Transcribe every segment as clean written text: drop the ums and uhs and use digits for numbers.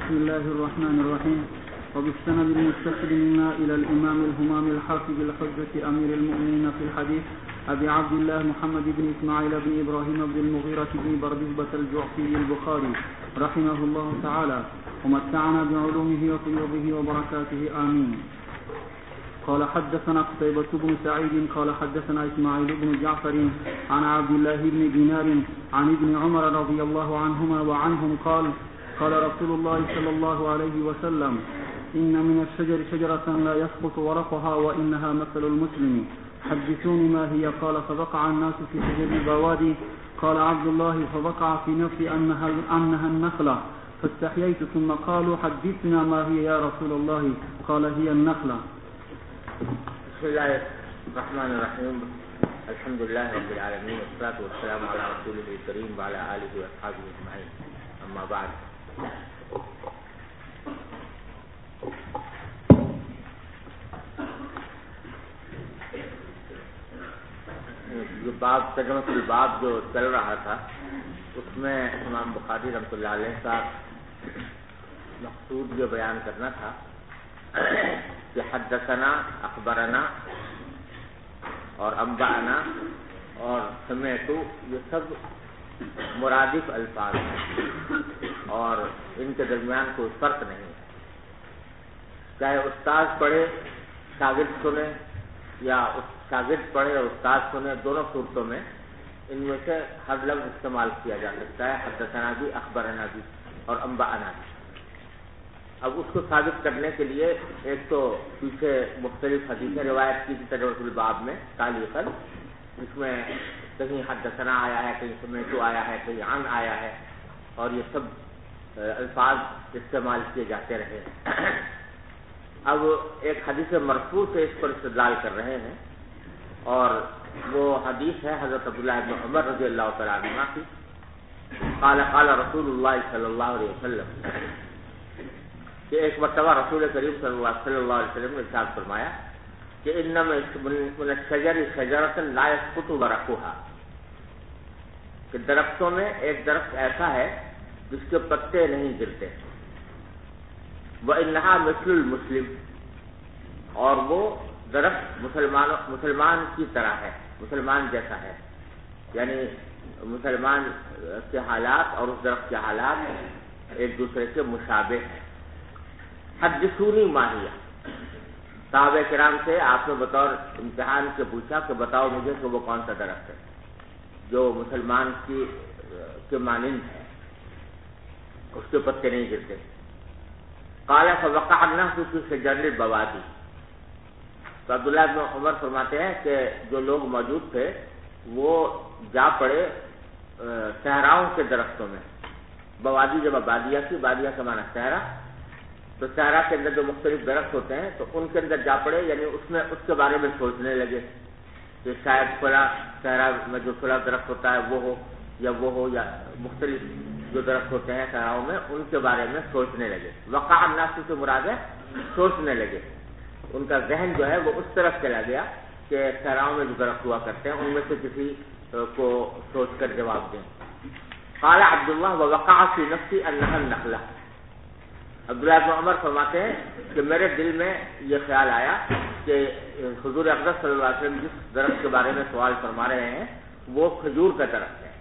بسم الله الرحمن الرحيم. وبالسند المتصل منا إلى الإمام الهمام الحافظ الحجة أمير المؤمنين في الحديث أبي عبد الله محمد بن إسماعيل بن إبراهيم بن المغيرة بن بردزبة الجعفي البخاري رحمه الله تعالى ومتعنا بعلومه وفيوضه وبركاته آمين. قال حدثنا قتيبة بن سعيد قال حدثنا إسماعيل بن جعفر عن عبد الله بن دينار عن ابن عمر رضي الله عنهما وعنهم قال قال رسول الله صلى الله عليه وسلم إن من الشجر شجرة لا يسقط ورقها وإنها مثل المسلم حدثوني ما هي. قال فوقع الناس في شجر البوادي. قال عبد الله فوقع في نفسي أنها النخلة فاستحييت ثم قالوا حدثنا ما هي يا رسول الله قال هي النخلة. بسم الله الرحمن الرحيم. الحمد لله رب العالمين والصلاة والسلام على رسوله الكريم وعلى آله وأصحابه أجمعين. أما بعد، جو باب ترجمۃ الباب جو چل رہا تھا اس میں امام بخاری رحمۃ اللہ علیہ کا مقصود یہ بیان کرنا تھا کہ حدثنا، اخبرنا اور انبأنا اور سمعت یہ سب مرادف الفاظ ہیں اور ان کے درمیان کوئی فرق نہیں. چاہے استاد پڑھے شاگرد سنے یا شاگرد پڑھے اور استاد سنے، دونوں صورتوں میں ان میں سے ہر لفظ استعمال کیا جا سکتا ہے، حدثنا بھی، اخبرنا بھی اور انبأنا بھی. اب اس کو ثابت کرنے کے لیے ایک تو پیچھے مختلف حدیثیں روایت کی ترجمۃ الباب میں تعلیقاً، جس میں کہیں حدثنا آیا ہے، کہیں سمعت آیا ہے، کہیں عن آیا ہے، اور یہ سب الفاظ استعمال کیے جاتے رہے. اب ایک حدیث مرفوع سے اس پر استدلال کر رہے ہیں اور وہ حدیث ہے حضرت عبداللہ بن عمر رضی اللہ تعالیٰ عنہما کی. قال قال رسول اللہ صلی اللہ علیہ وسلم کہ ایک مرتبہ رسول کریم صلی اللہ علیہ وسلم نے ارشاد فرمایا کہ انما من الشجر شجرۃ لا يسقط ورقها، کہ درختوں میں ایک درخت ایسا ہے جس کے پتے نہیں گرتے. وانها مثل المسلم، اور وہ درخت مسلمان کی طرح ہے، مسلمان جیسا ہے، یعنی مسلمان کے حالات اور اس درخت کے حالات ایک دوسرے کے مشابہ ہیں. حدثونی ماہیہ، صحابہ کرام سے آپ نے بطور امتحان کے پوچھا کہ بتاؤ مجھے کہ وہ کون سا درخت ہے جو مسلمان کے مانند ہے، اس کے پتے نہیں گرتے. قال فوقع الناس في شجر البوادی. تو عبداللہ بن عمر فرماتے ہیں کہ جو لوگ موجود تھے وہ جا پڑے صحراؤں کے درختوں میں. بوادی جب بادیہ کی، بادیہ کا معنی صحرا، تو صحرا کے اندر جو مختلف درخت ہوتے ہیں تو ان کے اندر جا پڑے، یعنی اس کے بارے میں سوچنے لگے کہ شاید فلاں صحرا میں جو فلاں درخت ہوتا ہے وہ ہو یا مختلف جو درخت ہوتے ہیں صحراؤں میں ان کے بارے میں سوچنے لگے. وقع الناس سے مراد ہے سوچنے لگے. ان کا ذہن جو ہے وہ اس طرف چلا گیا کہ صحراؤں میں جو درخت ہوا کرتے ہیں ان میں سے کسی کو سوچ کر جواب دیں. قال عبداللہ ووقع فی نفسی انها النخلہ. عبداللہ بن عمر فرماتے ہیں کہ میرے دل میں یہ خیال آیا کہ حضور اقدس صلی اللہ علیہ وسلم جس درخت کے بارے میں سوال فرما رہے ہیں وہ کھجور کا درخت ہے.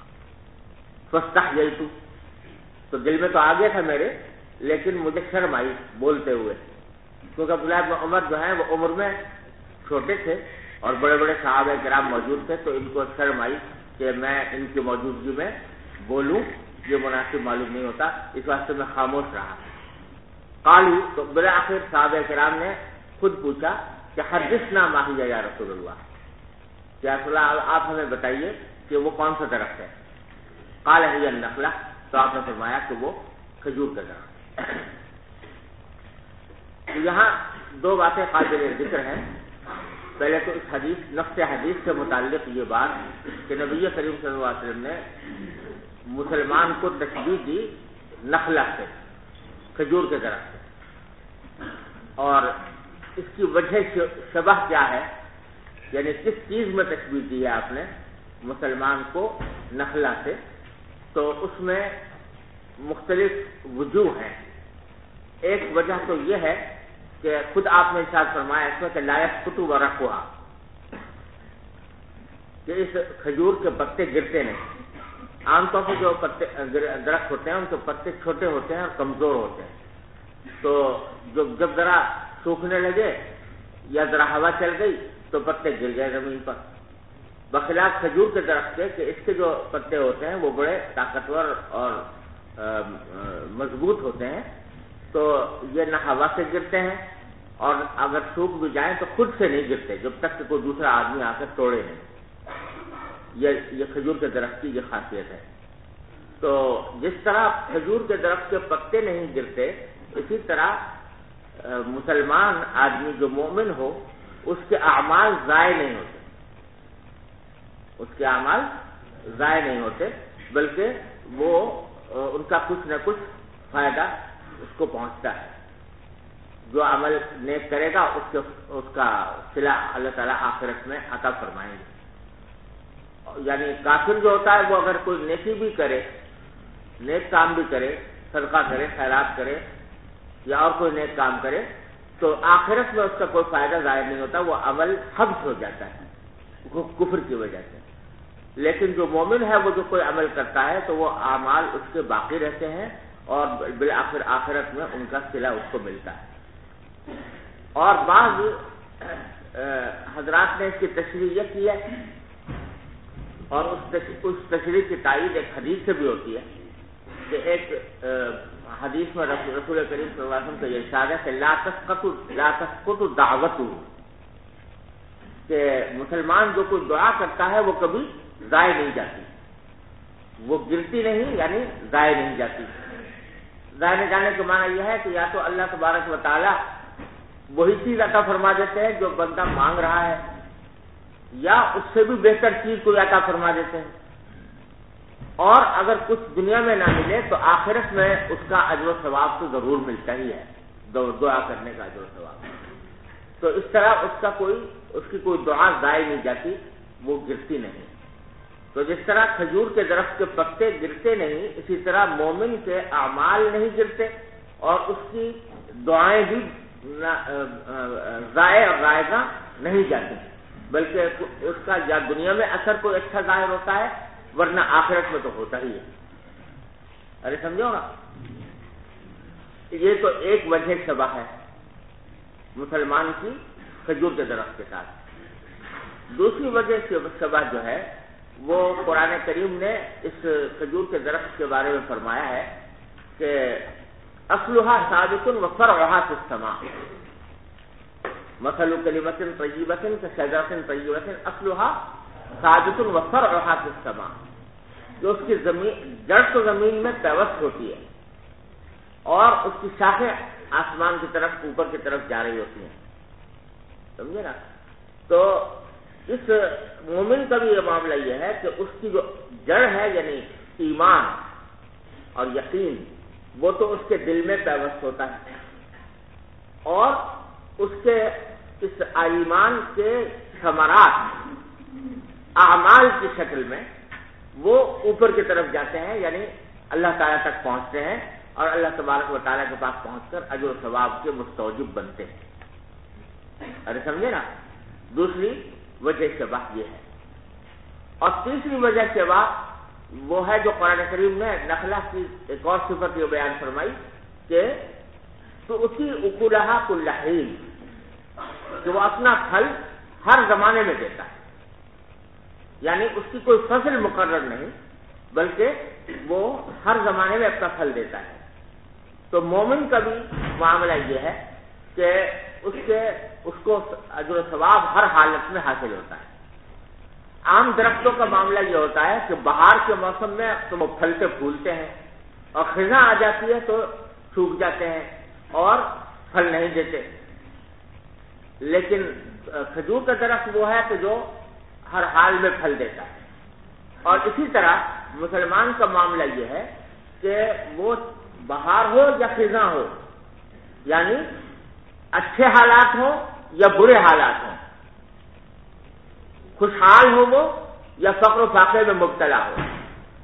فاستحییت، تو دل میں تو آ گیا تھا میرے، لیکن مجھے شرم آئی بولتے ہوئے، کیونکہ عبداللہ بن عمر جو ہیں وہ عمر میں چھوٹے تھے اور بڑے بڑے صحابہ کرام موجود تھے، تو ان کو شرم آئی کہ میں ان کی موجودگی میں بولوں، یہ مناسب معلوم نہیں ہوتا، اس واسطے میں خاموش رہا. قالوا، تو بالآخر صحابہ کرام نے خود پوچھا کہ حدثنا ما هي یا رسول اللہ، یا رسول اللہ آپ ہمیں بتائیے کہ وہ کون سا درخت ہے. قال هي النخلہ، تو آپ نے فرمایا کہ وہ کھجور کا درخت. تو یہاں دو باتیں قابل ذکر ہیں. پہلے تو اس حدیث، نفس حدیث سے متعلق یہ بات کہ نبی کریم صلی اللہ علیہ وسلم نے مسلمان کو تشبیہ دی نخلہ سے، کھجور کے درخت سے، اور اس کی وجہ شبہ کیا ہے، یعنی کس چیز میں تشبیہ دی ہے آپ نے مسلمان کو نخلہ سے. تو اس میں مختلف وجوہ ہیں. ایک وجہ تو یہ ہے کہ خود آپ نے ارشاد فرمایا اس میں کہ لا یسقط ورقها، کہ اس کھجور کے پتے گرتے نہیں. عام طور پر جو پتے درخت ہوتے ہیں ان کے پتے چھوٹے ہوتے ہیں اور کمزور ہوتے ہیں، تو جب ذرا سوکھنے لگے یا ذرا ہوا چل گئی تو پتے گر گئے زمین پر. بخلاف کھجور کے درخت کے کہ اس کے جو پتے ہوتے ہیں وہ بڑے طاقتور اور مضبوط ہوتے ہیں، تو یہ نہ ہوا سے گرتے ہیں اور اگر سوکھ بھی جائیں تو خود سے نہیں گرتے جب تک کہ کوئی دوسرا آدمی آ کر توڑے نہیں. یہ کھجور کے درخت کی یہ خاصیت ہے. تو جس طرح کھجور کے درخت کے پتے نہیں گرتے، اسی طرح مسلمان آدمی جو مومن ہو اس کے اعمال ضائع نہیں ہوتے، اس کے اعمال ضائع نہیں ہوتے، بلکہ وہ ان کا کچھ نہ کچھ فائدہ اس کو پہنچتا ہے. جو عمل نیک کرے گا اس کا صلہ اللہ تعالیٰ آخرت میں عطا فرمائیں گے. یعنی کافر جو ہوتا ہے وہ اگر کوئی نیکی بھی کرے، نیک کام بھی کرے، صدقہ کرے، خیرات کرے یا اور کوئی نیک کام کرے، تو آخرت میں اس کا کوئی فائدہ ظاہر نہیں ہوتا، وہ عمل حبس ہو جاتا ہے کفر کی وجہ سے. لیکن جو مومن ہے وہ جو کوئی عمل کرتا ہے تو وہ اعمال اس کے باقی رہتے ہیں اور بالآخر آخرت میں ان کا صلہ اس کو ملتا ہے. اور بعض حضرات نے اس کی تشریح یہ کی ہے، اور اس تشریح کی تائید ایک حدیث سے بھی ہوتی ہے کہ ایک حدیث میں رسول کریم صلی اللہ علیہ وسلم کا یہ ارشاد ہے کہ لا تسقط دعوت، کہ مسلمان جو کوئی دعا کرتا ہے وہ کبھی ضائع نہیں جاتی، وہ گرتی نہیں، یعنی ضائع نہیں جاتی. ضائع نہیں جانے کا معنی یہ ہے کہ یا تو اللہ تبارک و تعالی وہی چیز عطا فرما دیتے ہیں جو بندہ مانگ رہا ہے، یا اس سے بھی بہتر چیز کوئی عطا فرما دیتے ہیں. اور اگر کچھ دنیا میں نہ ملے تو آخرت میں اس کا اجر و ثواب تو ضرور ملتا ہی ہے، دعا کرنے کا اجر و ثواب. تو اس طرح اس کی کوئی دعا ضائع نہیں جاتی، وہ گرتی نہیں. تو جس طرح کھجور کے درخت کے پتے گرتے نہیں، اسی طرح مومن کے اعمال نہیں گرتے اور اس کی دعائیں بھی ضائع اور رائگاں نہیں جاتی، بلکہ اس کا یا دنیا میں اثر کوئی اچھا ظاہر ہوتا ہے، ورنہ آخرت میں تو ہوتا ہی ہے. ارے سمجھو نا، یہ تو ایک وجہ شبہ ہے مسلمان کی کھجور کے درخت کے ساتھ. دوسری وجہ شبہ جو ہے وہ قرآن کریم نے اس کھجور کے درخت کے بارے میں فرمایا ہے کہ اصلها ثابت وفرعها في السماء، مثل کلمۃ طیبۃ کشجرۃ طیبۃ اصلها ثابت وفرعها في السماء، جو اس کی جڑ تو زمین میں پیوست ہوتی ہے اور اس کی شاخیں آسمان کی طرف اوپر کی طرف جا رہی ہوتی ہیں. سمجھے نا؟ تو اس مومن کا بھی یہ معاملہ یہ ہے کہ اس کی جو جڑ ہے یعنی ایمان اور یقین، وہ تو اس کے دل میں پیوست ہوتا ہے اور اس کے اس ایمان کے ثمرات اعمال کی شکل میں وہ اوپر کی طرف جاتے ہیں، یعنی اللہ تعالیٰ تک پہنچتے ہیں اور اللہ تبارک و تعالیٰ کے پاس پہنچ کر اجر و ثواب کے مستوجب بنتے ہیں. ارے سمجھے نا؟ دوسری وجہ شبہ یہ ہے. اور تیسری وجہ شبہ وہ ہے جو قرآن کریم نے نخلہ کی ایک اور صفت یہ بیان فرمائی کہ تؤتی اکلھا کل حین، کہ وہ اپنا پھل ہر زمانے میں دیتا ہے، یعنی اس کی کوئی فصل مقرر نہیں بلکہ وہ ہر زمانے میں اپنا پھل دیتا ہے. تو مومن کا بھی معاملہ یہ ہے کہ اس کو اجر و ثواب ہر حالت میں حاصل ہوتا ہے. عام درختوں کا معاملہ یہ ہوتا ہے کہ بہار کے موسم میں تو وہ پھلتے پھولتے ہیں اور خزاں آ جاتی ہے تو سوکھ جاتے ہیں اور پھل نہیں دیتے. لیکن کھجور کا درخت وہ ہے کہ جو ہر حال میں پھل دیتا ہے. اور اسی طرح مسلمان کا معاملہ یہ ہے کہ وہ بہار ہو یا خزاں ہو، یعنی اچھے حالات ہوں یا برے حالات ہوں، خوشحال ہو وہ یا فقر و فاقے میں مبتلا ہو،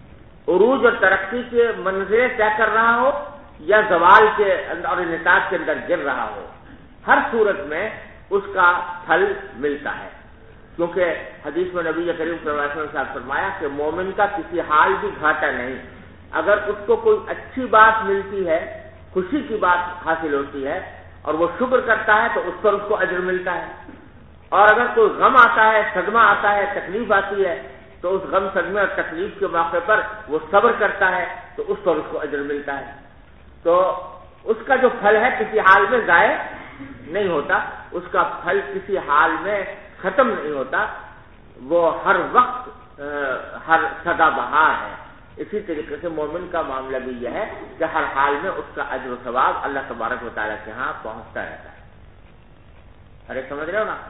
عروج اور ترقی کے منزلیں طے کر رہا ہو یا زوال کے اور انحطاط کے اندر گر رہا ہو، ہر صورت میں اس کا پھل ملتا ہے، کیونکہ حدیث میں نبی کریم صلی اللہ علیہ وسلم نے فرمایا کہ مومن کا کسی حال بھی گھاٹا نہیں، اگر اس کو کوئی اچھی بات ملتی ہے، خوشی کی بات حاصل ہوتی ہے اور وہ شکر کرتا ہے تو اس پر اس کو اجر ملتا ہے، اور اگر کوئی غم آتا ہے، صدمہ آتا ہے، تکلیف آتی ہے تو اس غم، صدمے اور تکلیف کے موقع پر وہ صبر کرتا ہے تو اس پر اس کو اجر ملتا ہے۔ تو اس کا جو پھل ہے کسی حال میں ضائع نہیں ہوتا، اس کا پھل کسی حال میں ختم نہیں ہوتا، وہ ہر وقت ہر سدا بہار ہے۔ اسی طریقے سے مومن کا معاملہ بھی یہ ہے کہ ہر حال میں اس کا اجر و ثواب اللہ تبارک و تعالیٰ کے ہاں پہنچتا رہتا ہے۔ ارے سمجھ رہے ہو نا؟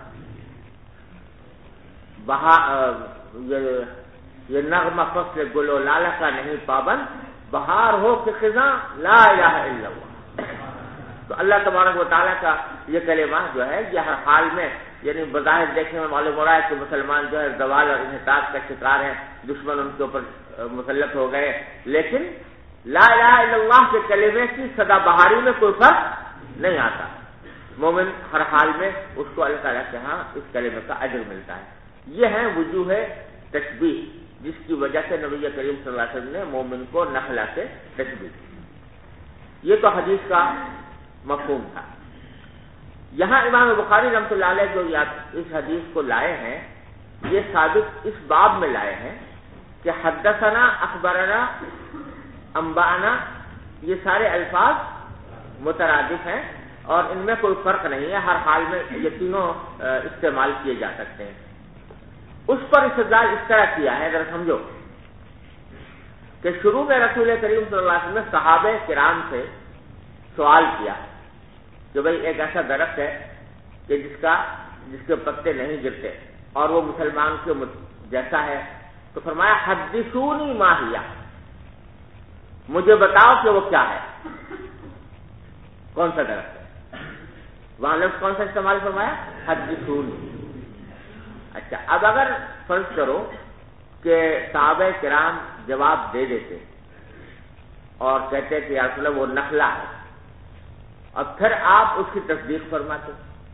یہ نغمہ فصل گل و لالہ کا نہیں پابند، بہار ہو کہ خزاں لا الہ الا اللہ۔ تو اللہ تبارک و تعالیٰ کا یہ کلمہ جو ہے یہ ہر حال میں، یعنی بظاہر دیکھنے میں معلوم ہو رہا ہے کہ مسلمان جو ہے زوال اور انحطاط کا شکار ہیں، دشمن ان کے اوپر مسلط ہو گئے، لیکن لا الہ الا اللہ کے کلمے کی سدا بہاری میں کوئی فرق نہیں آتا۔ مومن ہر حال میں اس کو اللہ تعالیٰ کے ہاں اس کلمے کا اجر ملتا ہے۔ یہ ہے وجوہ تشبیہ، جس کی وجہ سے نبی کریم صلی اللہ علیہ وسلم نے مومن کو نخلہ سے تشبیہ کی۔ یہ تو حدیث کا مفہوم تھا۔ یہاں امام بخاری رحمۃ اللہ علیہ جو اس حدیث کو لائے ہیں، یہ ثابت اس باب میں لائے ہیں کہ حدثنا، اخبرنا، انبانا، یہ سارے الفاظ مترادف ہیں اور ان میں کوئی فرق نہیں ہے، ہر حال میں یہ تینوں استعمال کیے جا سکتے ہیں۔ اس پر استدلال اس طرح کیا ہے، ذرا سمجھو، کہ شروع میں رسول کریم صلی اللہ علیہ وسلم نے صحابہ کرام سے سوال کیا کہ بھئی ایک ایسا درخت ہے کہ جس کے پتے نہیں گرتے اور وہ مسلمان کے جیسا ہے، تو فرمایا حدثونی ما ہی، مجھے بتاؤ کہ وہ کیا ہے، کون سا درخت ہے۔ وہاں لفظ کون سا استعمال فرمایا؟ حدثونی۔ اچھا، اب اگر فرض کرو کہ صحابہ کرام جواب دے دیتے اور کہتے کہ یا رسول اللہ وہ نخلا ہے، اور پھر آپ اس کی تصدیق فرماتے،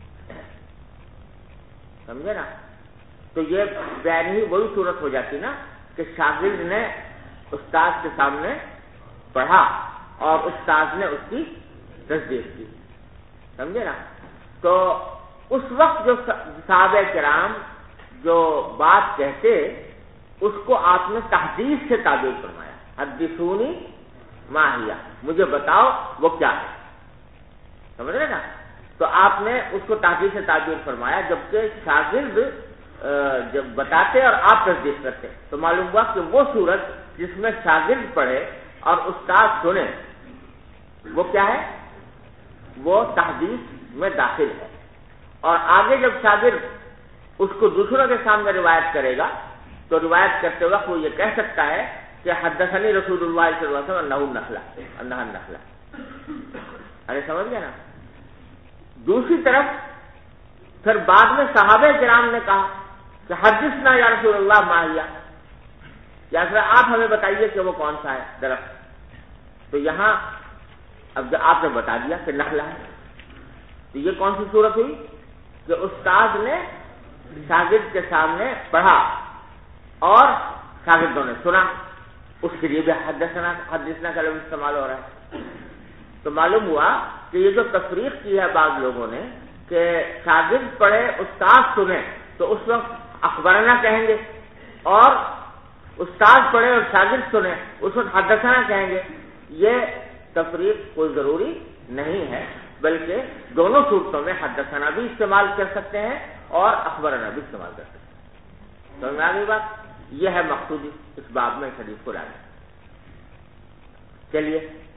سمجھے نا؟ تو یہ بیان ہی وہی صورت ہو جاتی نا کہ شاگرد نے استاد کے سامنے پڑھا اور استاد نے اس کی تصدیق کی، سمجھے نا؟ تو اس وقت جو صحابہ کرام جو بات کہتے اس کو آپ نے تحدیث سے تعبیر فرمایا، حدثونی ما ہی، مجھے بتاؤ وہ کیا ہے، سمجھ رہے نا؟ تو آپ نے اس کو تحدیث سے تعبیر فرمایا، جبکہ شاگرد جب بتاتے اور آپ تصدیق کرتے تو معلوم ہوا کہ وہ صورت جس میں شاگرد پڑھے اور استاد سنے وہ کیا ہے، وہ تحدیث میں داخل ہے، اور آگے جب شاگرد اس کو دوسروں کے سامنے روایت کرے گا تو روایت کرتے وقت وہ یہ کہہ سکتا ہے کہ حدثنی رسول اللہ صلی اللہ علیہ وسلم انہ النخلہ۔ ارے سمجھ گئے نا؟ دوسری طرف پھر بعد میں صحابہ کرام نے کہا کہ حدثنا یا رسول اللہ ما ہی، یا پھر آپ ہمیں بتائیے کہ وہ کون سا ہے درخت۔ تو یہاں اب جب آپ نے بتا دیا کہ نخلا ہے، تو یہ کون سی صورت ہوئی کہ استاد نے شاگرد کے سامنے پڑھا اور شاگردوں نے سنا، اس کے لیے بھی حدثنا کا لفظ استعمال ہو رہا ہے۔ تو معلوم ہوا کہ یہ جو تفریق کی ہے بعض لوگوں نے کہ شاگرد پڑھے استاد سنے تو اس وقت اخبرنا کہیں گے، اور استاد پڑھے اور شاگرد سنے اس وقت حدثنا کہیں گے، یہ تفریق کوئی ضروری نہیں ہے، بلکہ دونوں صورتوں میں حدثنا بھی استعمال کر سکتے ہیں اور اخبرنا بھی استعمال کر سکتے ہیں۔ سمجھ میں آ گئی بات؟ یہ ہے مقصود اس باب میں اس حدیث کو لانا۔ چلیے،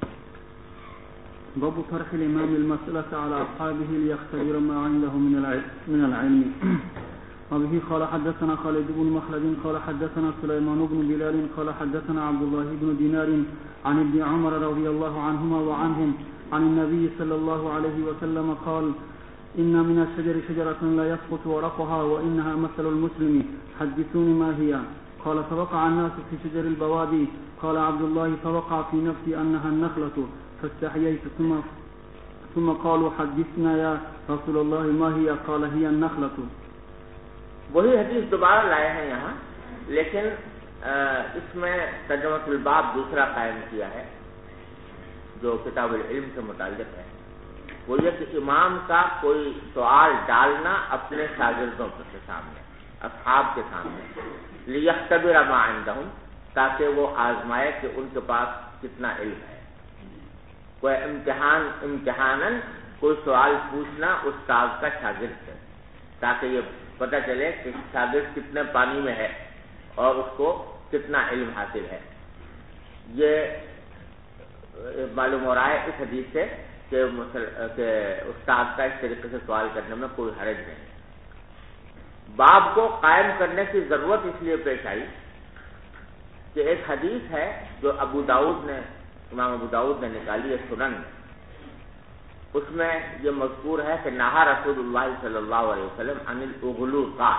باب فرح الإمام المسألة على أصحابه ليختبر ما عنده من العلم. وبه قال حدثنا خالد بن مخلد قال حدثنا سليمان بن بلال قال حدثنا عبد الله بن دينار عن ابن عمر رضي الله عنهما وعنهم عن النبي صلى الله عليه وسلم قال إن من الشجر شجرة لا يسقط ورقها وإنها مثل المسلم حدثوني ما هي. قال فوقع الناس في شجر البوادي. قال عبد الله فوقع في نفسي أنها النخلة فاستحييت ثم قالوا حدثنا يا رسول الله ما هي؟ قال هي النخلة. وہی حدیث دوبارہ لائے ہیں یہاں، لیکن اس میں ترجمۃ الباب دوسرا قائم کیا ہے جو کتاب العلم سے متعلق ہے. وہ یہ کہ امام کا کوئی سوال ڈالنا اپنے شاگردوں کے سامنے، اصحاب کے سامنے، لیختبر ما عندهم، تاکہ وہ آزمائے کہ ان کے پاس کتنا علم ہے. کوئی امتحاناً کوئی سوال پوچھنا استاد کا شاگرد ہے، تاکہ یہ پتہ چلے کہ شاگرد کتنے پانی میں ہے اور اس کو کتنا علم حاصل ہے. یہ معلوم ہو رہا ہے اس حدیث سے کہ استاد کا اس طریقے سے سوال کرنے میں کوئی حرج نہیں. باب کو قائم کرنے کی ضرورت اس لیے پیش آئی کہ ایک حدیث ہے جو امام ابو داؤد نے نکالی ہے سنن میں. اس میں یہ مذکور ہے کہ نہا رسول اللہ صلی اللہ علیہ وسلم عن الاغلوطات،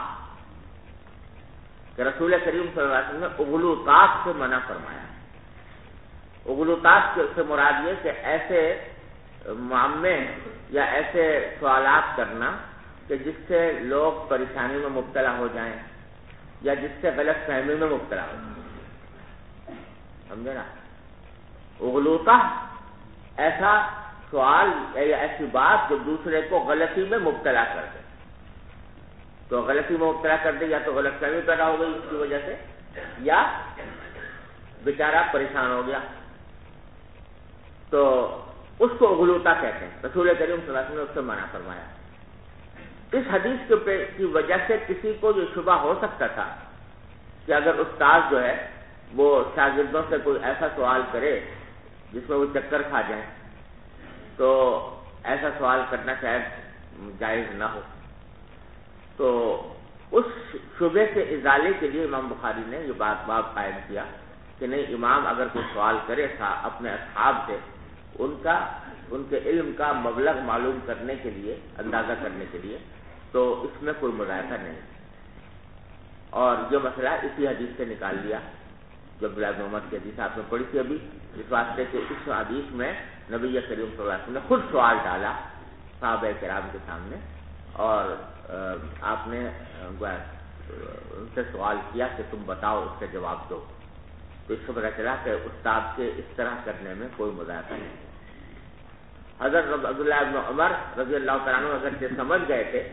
کہ رسول کریم صلی اللہ علیہ وسلم نے اغلوطات سے منع فرمایا. اغلوطات سے مراد یہ کہ ایسے معامے یا ایسے سوالات کرنا کہ جس سے لوگ پریشانی میں مبتلا ہو جائیں یا جس سے غلط فہمی میں مبتلا ہو جائیں. سمجھے نا؟ اغلوطہ ایسا سوال یا ایسی بات جو دوسرے کو غلطی میں مبتلا کر دے. تو غلطی میں مبتلا کر دے، یا تو غلط فہمی پیدا ہو گئی اس کی وجہ سے، یا بیچارہ پریشان ہو گیا، تو اس کو اغلوطہ کہتے ہیں. رسول کریم صلی اللہ علیہ وسلم نے اس سے منع فرمایا. اس حدیث کی وجہ سے کسی کو یہ شبہ ہو سکتا تھا کہ اگر استاد جو ہے وہ شاگردوں سے کوئی ایسا سوال کرے جس میں وہ چکر کھا جائیں تو ایسا سوال کرنا شاید جائز نہ ہو. تو اس شبے کے ازالے کے لیے امام بخاری نے یہ باب قائم کیا کہ نہیں، امام اگر کوئی سوال کرے تھا اپنے اصحاب سے ان کے علم کا مبلغ معلوم کرنے کے لیے، اندازہ کرنے کے لیے، تو اس میں کوئی مذائقہ نہیں. اور یہ مسئلہ اسی حدیث سے نکال لیا جو عبداللہ بن عمر کی حدیث آپ نے پڑھی تھی ابھی، اس واسطے کہ اس حدیث میں نبی کریم صلی اللہ علیہ وسلم نے خود سوال ڈالا صحابہ کرام کے سامنے، اور آپ نے ان سے سوال کیا کہ تم بتاؤ، اس کا جواب دو. تو اس سے پتہ چلا کہ استاد کے اس طرح کرنے میں کوئی مذائقہ نہیں. حضرت عبداللہ بن عمر رضی اللہ تعالیٰ عنہ اگرچہ سمجھ گئے تھے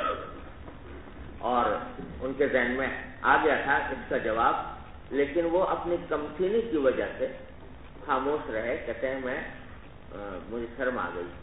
اور ان کے ذہن میں آ گیا تھا اس کا جواب، لیکن وہ اپنی کمسینی کی وجہ سے خاموش رہے. کہتے ہیں مجھے شرم آ گئی.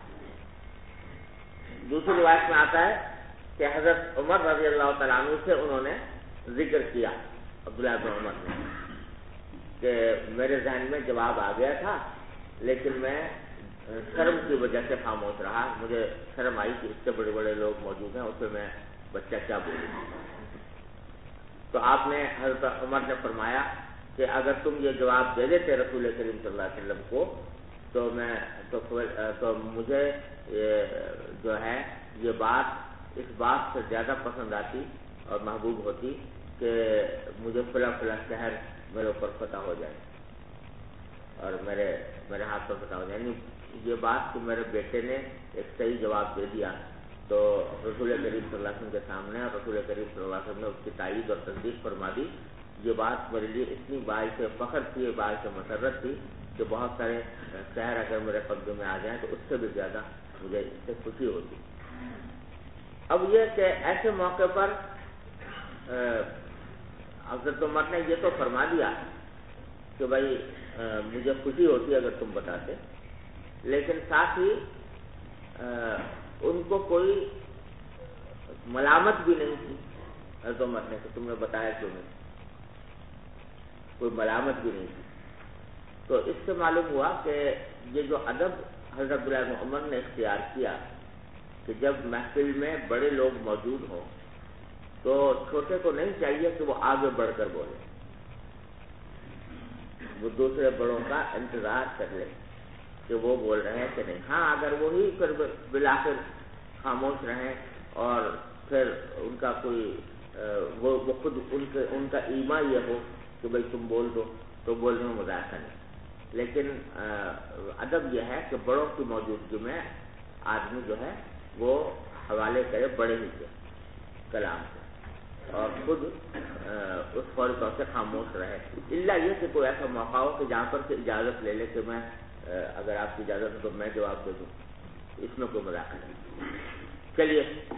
دوسری روایت میں آتا ہے کہ حضرت عمر رضی اللہ تعالیٰ عنہ سے انہوں نے ذکر کیا، عبداللہ بن عمر نے، کہ میرے ذہن میں جواب آ گیا تھا لیکن میں شرم کی وجہ سے خاموش رہا. مجھے شرم آئی کہ اس سے بڑے بڑے لوگ موجود ہیں، اس سے میں بچہ کیا بولوں. تو آپ نے حضرت عمر نے فرمایا کہ اگر تم یہ جواب دے دیتے رسول کریم صلی اللہ علیہ وسلم کو تو مجھے جو ہے یہ بات اس بات سے زیادہ پسند آتی اور محبوب ہوتی کہ مجھے فلاں شہر میرے اوپر فتح ہو جائے اور میرے ہاتھ پر فتح ہو جائے. یعنی یہ بات کہ میرے بیٹے نے ایک صحیح جواب دے دیا تو رسول کریم صلی اللہ علیہ وسلم کے سامنے، اور رسول کریم صلی اللہ علیہ وسلم نے اس کی تائید اور تصدیق فرما دی. یہ بات میرے لیے اتنی باعث فخر تھی، باعث مسرت تھی کہ بہت سارے شہر اگر میرے قبضے میں آ جائیں تو اس سے بھی زیادہ مجھے اس سے خوشی ہوتی. اب یہ کہ ایسے موقع پر حضرت عمر نے یہ تو فرما دیا کہ بھائی مجھے خوشی ہوتی اگر تم بتاتے، لیکن ساتھ ہی ان کو کوئی ملامت بھی نہیں تھی حضرت عمر نے کہ تم نے بتایا کیوں نہیں، کوئی ملامت بھی نہیں تھی. تو اس سے معلوم ہوا کہ یہ جو ادب حضرت عبداللہ بن عمر نے اختیار کیا کہ جب محفل میں بڑے لوگ موجود ہوں تو چھوٹے کو نہیں چاہیے کہ وہ آگے بڑھ کر بولے، وہ دوسرے بڑوں کا انتظار کر لے کہ وہ بول رہے ہیں کہ نہیں. ہاں اگر وہی پھر بالآخر خاموش رہیں اور پھر ان کا کوئی وہ خود ان کا ایمان یہ ہو کہ بھائی تم بول دو تو بولنے میں مذاکرہ نہیں. لیکن ادب یہ ہے کہ بڑوں کی موجودگی میں آدمی جو ہے وہ حوالے کرے بڑے ہی کے کلام سے اور خود اس فوری طور سے خاموش رہے. الا یہ کہ کوئی ایسا موقع ہو کہ جہاں پر سے اجازت لے لے کہ میں اگر آپ کی اجازت ہو تو میں جواب دے دوں, اس میں کوئی مذاکرہ نہیں. چلیے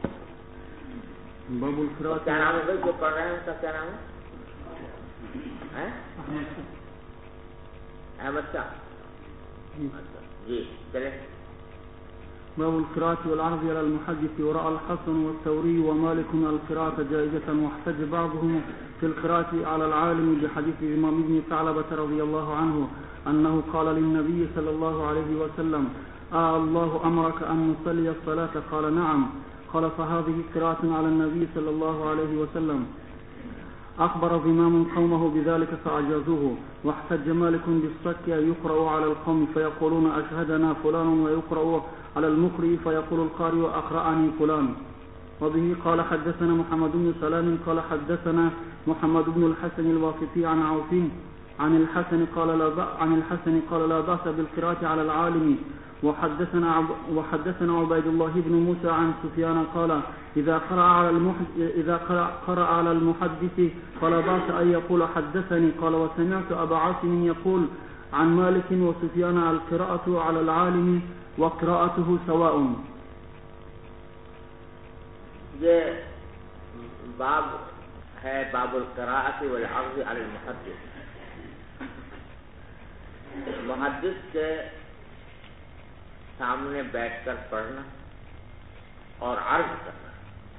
باب القراءة. کیا نام ہے بھائی جو پڑھ رہے ہیں ان کا کیا نام ہے؟ احمد شاہ. جی چلیں. باب القراءة والعرض على المحدث. ورأى الحسن والثوري ومالك القراءة جائزة واحتج بعضهم في القراءة على العالم بحديث الإمام ابن ثعلبة رضي الله عنه أنه قال للنبي صلى الله عليه وسلم الله أمرك أن نصلي الصلاة؟ قال نعم. قال فهذه قراءة على النبي صلى الله عليه وسلم. أخبر ضمام قومه بذلك فأجازوه. واحتج مالك بالصك يقرأ على القوم فيقولون أشهدنا فلان ويقرأ على المقرئ فيقول القارئ أقرأني فلان. وبه قال حدثنا محمد بن سلام قال حدثنا محمد بن الحسن الواسطي عن عوف عن الحسن قال لا بأس بالقراءة على العالم. وحدثنا عبيد الله بن موسى عن سفيان قال إذا قرأ على المحدث فلا بأس أن يقول حدثني. قال وسمعت أبا عاصم يقول عن مالك وسفيان القراءة على العالم وقراءته سواء. یہ باب ہے باب القراءة والعرض على المحدث. محدث کے سامنے بیٹھ کر پڑھنا اور عرض کرنا.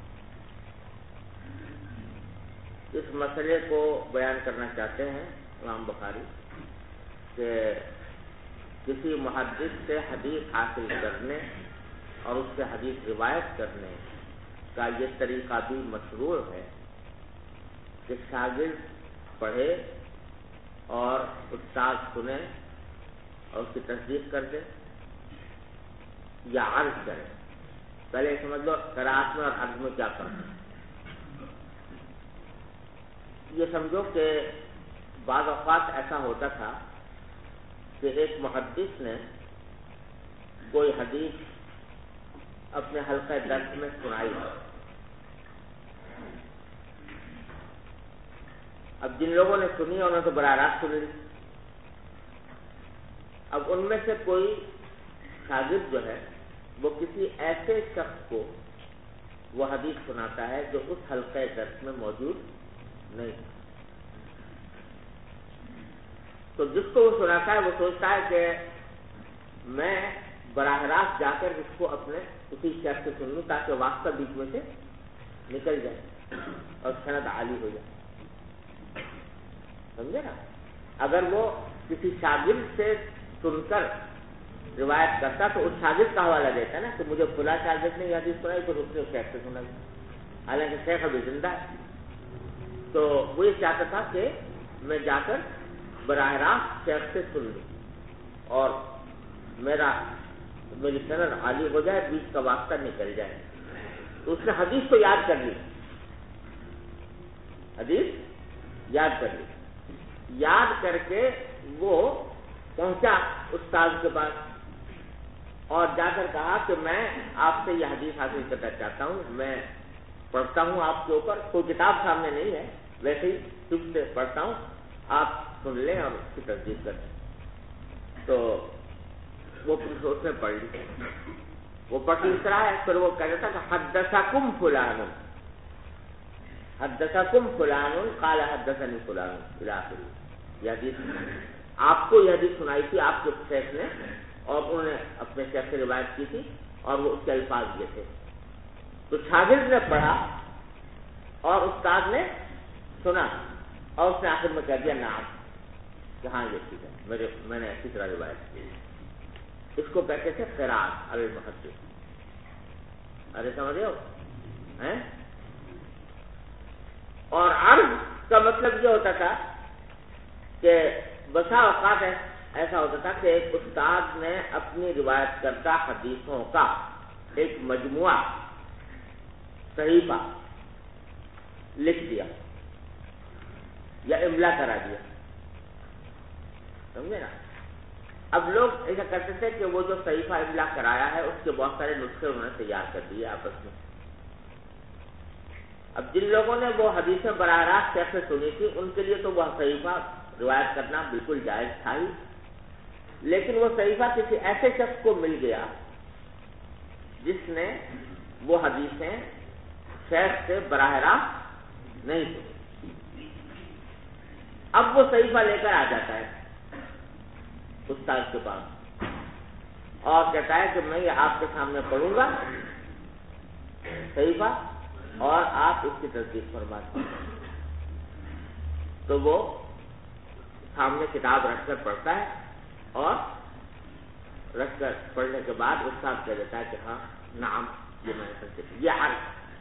اس مسئلے کو بیان کرنا چاہتے ہیں امام بخاری کہ کسی محدث سے حدیث حاصل کرنے اور اس سے حدیث روایت کرنے کا یہ طریقہ بھی مشروع ہے کہ شاگرد پڑھے اور استاد سنے اور اس کی تصدیق کر دے یا عرض کرے. پہلے سمجھ لو قراءت میں اور عرض میں کیا فرق ہے. یہ سمجھو کہ بعض اوقات ایسا ہوتا تھا کہ ایک محدث نے کوئی حدیث اپنے حلقہ درس میں سنائی. اب جن لوگوں نے سنی انہوں نے تو براہ راست سنی. اب ان میں سے کوئی شاگرد جو ہے وہ کسی ایسے شخص کو وہ حدیث سناتا ہے جو اس حلقہ درس میں موجود نہیں. تو جس کو وہ سناتا ہے وہ سوچتا ہے کہ میں براہ راست جا کر اس کو اپنے اسی شخص سے سن لوں تاکہ واسطہ بیچ میں سے نکل جائے اور سند عالی ہو جائے. سمجھے نا. اگر وہ کسی شاگرد سے سن کر روایت کرتا تو اس شاگرد کا حوالہ دیتا نا کہ مجھے فلاں شاگرد نے یہ حدیث سنائی تو اس نے اس شیخ سے سنا. حالانکہ شیخ ابھی زندہ ہے. تو وہ یہ چاہتا تھا کہ میں جا کر براہ راست شیخ سے سن لوں اور میری سند عالی ہو جائے, بیچ کا واسطہ نکل جائے. تو اس نے حدیث کو یاد کر لی, حدیث یاد کر لی. یاد کر کے وہ پہنچا استاد کے پاس اور جا کر کہا کہ میں آپ سے یہ حدیث حاصل کرنا چاہتا ہوں, میں پڑھتا ہوں آپ کے اوپر, کوئی کتاب سامنے نہیں ہے, ویسے ہی چپ سے پڑھتا ہوں, آپ سن لیں اور اس کی تصدیق کر دیں. تو وہ اس نے پڑھ لی. وہ پڑھ اس طرح ہے. پھر وہ کہتا تھا کہ حدثکم فلان حدثکم فلان قال حدثنی فلان الی آخر. یہ حدیث آپ کو یہ حدیث سنائی تھی آپ کے شیخ نے اور انہوں نے اپنے شیخ سے روایت کی تھی اور وہ اس کے الفاظ یہ تھے. تو شاگرد نے پڑھا اور استاد نے سنا اور اس نے آخر میں کہہ دیا نعم, کہ ہاں یہ ٹھیک ہے, میں نے اسی طرح روایت کی. اس کو کہتے تھے قراءت علی المحدث. ارے سمجھ ہو. اور عرض کا مطلب یہ ہوتا تھا کہ بسا اوقات ایسا ہوتا تھا کہ ایک استاد نے اپنی روایت کردہ حدیثوں کا ایک مجموعہ صحیفہ لکھ دیا یا املا کرا دیا، سمجھے نا. اب لوگ ایسا کرتے تھے کہ وہ جو صحیفہ املا کرایا ہے اس کے بہت سارے نسخے انہوں نے تیار کر دیے آپس میں. اب جن لوگوں نے وہ حدیثیں براہ راست کیسے سنی تھی ان کے لیے تو وہ صحیفہ روایت کرنا بالکل جائز تھا ہی، لیکن وہ صحیفہ کسی ایسے شخص کو مل گیا جس نے وہ حدیثیں شیخ سے براہ راست نہیں سنی. اب وہ صحیفہ لے کر آ جاتا ہے استاد کے پاس اور کہتا ہے کہ میں یہ آپ کے سامنے پڑھوں گا صحیفہ اور آپ اس کی تصدیق فرمائیں. تو وہ سامنے کتاب رکھ کر پڑھتا ہے اور رکھ کر پڑھنے کے بعد استاد کہہ دیتا ہے کہ ہاں نعم یہ میں نے تصدیق. یہ عرض.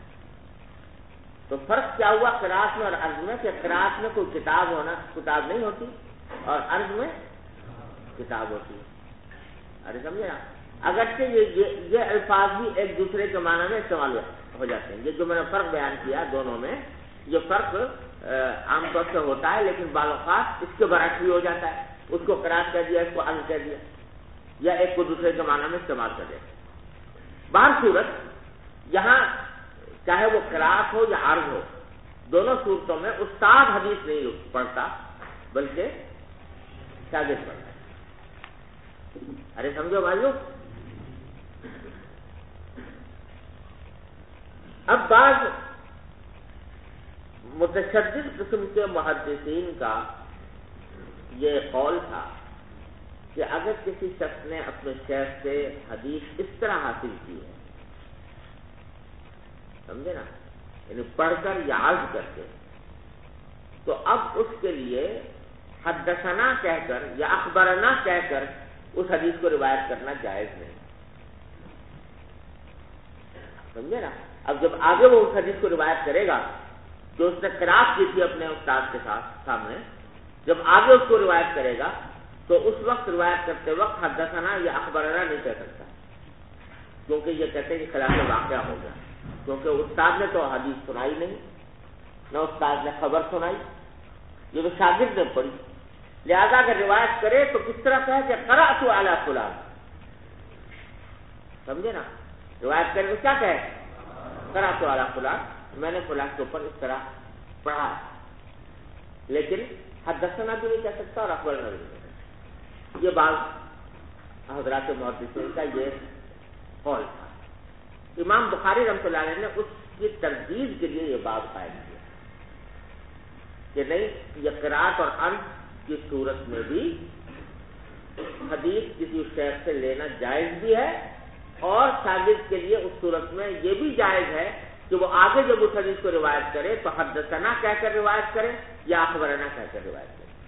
تو فرق کیا ہوا قرات میں اور عرض میں کہ قرات میں کوئی کتاب نہیں ہوتی اور عرض میں کتاب ہوتی ہے. ارے سمجھے نا. اگرچہ یہ الفاظ بھی ایک دوسرے کے معنی میں استعمال ہو جاتے ہیں. یہ جو میں نے فرق بیان کیا دونوں میں، یہ فرق عام طور سے ہوتا ہے، لیکن بعض اوقات اس کے برعکس بھی ہو جاتا ہے. اس کو قرات کہہ دیا، اس کو عرض کہہ دیا، یا ایک کو دوسرے کے معنی میں استعمال کر دیا. بہر صورت یہاں چاہے وہ قرات ہو یا عرض ہو، دونوں صورتوں میں استاد حدیث نہیں پڑھتا بلکہ شاگرد پڑھتا ہے. ارے سمجھو بھائیو. اب بعض متشدد قسم کے محدثین کا یہ قول تھا کہ اگر کسی شخص نے اپنے شیخ سے حدیث اس طرح حاصل کی ہے، سمجھے نا، یعنی پڑھ کر یا عرض کر کے، تو اب اس کے لیے حدثنا کہہ کر یا اخبرنا کہہ کر اس حدیث کو روایت کرنا جائز نہیں. سمجھے نا. اب جب آگے وہ اس حدیث کو روایت کرے گا جو اس نے قرات کی تھی اپنے استاد کے سامنے، جب آگے اس کو روایت کرے گا تو اس وقت روایت کرتے وقت حدثنا یا اخبرنا نہیں کہہ سکتا، کیونکہ یہ کہتے ہیں کہ خلاف واقعہ ہو گیا، کیونکہ استاد نے تو حدیث سنائی نہیں، نہ استاد نے خبر سنائی، یہ تو شاگرد نے پڑھی. لہذا اگر روایت کرے تو کس طرح کہے کہ قرأت علی فلان. سمجھے نا. روایت کرے تو کیا کہے؟ قرأت علی فلان، میں نے فلان کے اوپر اس طرح پڑھا ہے. لیکن حدثنا بھی نہیں کہہ سکتا اور اخبرنا بھی نہیں کہہ سکتا. یہ بعض حضرات محدثین کا یہ قول تھا. امام بخاری رحمۃ اللہ علیہ نے اس کی تردید کے لیے یہ باب قائم کیا کہ نہیں، یہ قرات اور عرض کی صورت میں بھی حدیث کسی شیخ سے لینا جائز بھی ہے، اور شاگرد کے لیے اس صورت میں یہ بھی جائز ہے کہ وہ آگے جب اس حدیث کو روایت کرے تو حدثنا کہہ کر روایت کرے یا اخبرنا کہہ کر روایت کرے.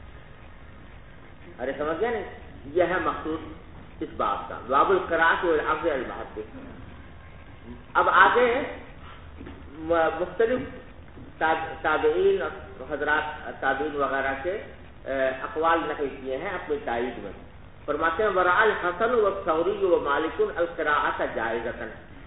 ارے سمجھ گیا نہیں. یہ ہے مقصود اس باب کا، باب القرات والعرض المحدث. اب آگے مختلف تابعین اور حضرات تابعین وغیرہ کے اقوال نقل کیے ہیں اپنی تائید میں. فرماتے ہیں ورأى الحسن والثوری ومالک القراءۃ جائزۃ.